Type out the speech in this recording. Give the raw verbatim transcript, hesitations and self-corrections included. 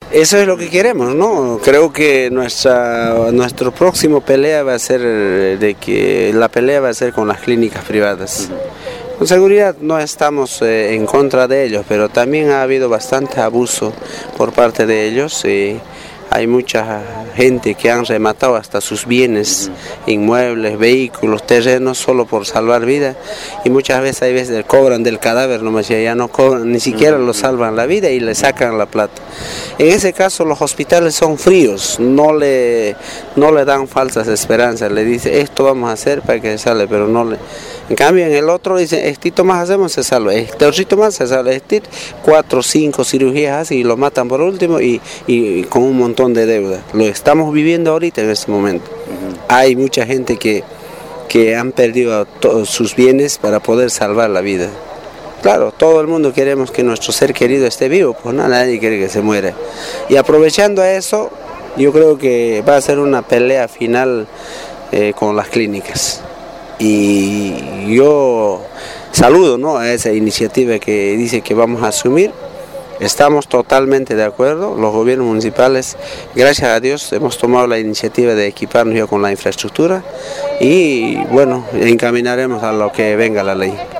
Eso es lo que queremos, ¿no? Creo que nuestra nuestro próximo pelea va a ser de que la pelea va a ser con las clínicas privadas. Uh-huh. Con seguridad no estamos eh, en contra de ellos, pero también ha habido bastante abuso por parte de ellos. Y hay mucha gente que han rematado hasta sus bienes, uh-huh. inmuebles, vehículos, terrenos, solo por salvar vida. Y muchas veces hay veces cobran del cadáver, nomás ya no cobran, ni siquiera uh-huh. lo salvan la vida y le sacan la plata. En ese caso los hospitales son fríos, no le, no le dan falsas esperanzas, le dice esto vamos a hacer para que se salve, pero no le... En cambio en el otro dice, estito más hacemos, se salva, este otro más se salva, este cuatro o cinco cirugías así y lo matan por último y, y, y con un montón de deuda. Lo estamos viviendo ahorita en este momento. Uh-huh. Hay mucha gente que, que han perdido todos sus bienes para poder salvar la vida. Claro, todo el mundo queremos que nuestro ser querido esté vivo, pues no, nadie quiere que se muera. Y aprovechando a eso, yo creo que va a ser una pelea final eh, con las clínicas. Y yo saludo, ¿no?, a esa iniciativa que dice que vamos a asumir. Estamos totalmente de acuerdo, los gobiernos municipales, gracias a Dios, hemos tomado la iniciativa de equiparnos ya con la infraestructura y bueno, encaminaremos a lo que venga la ley.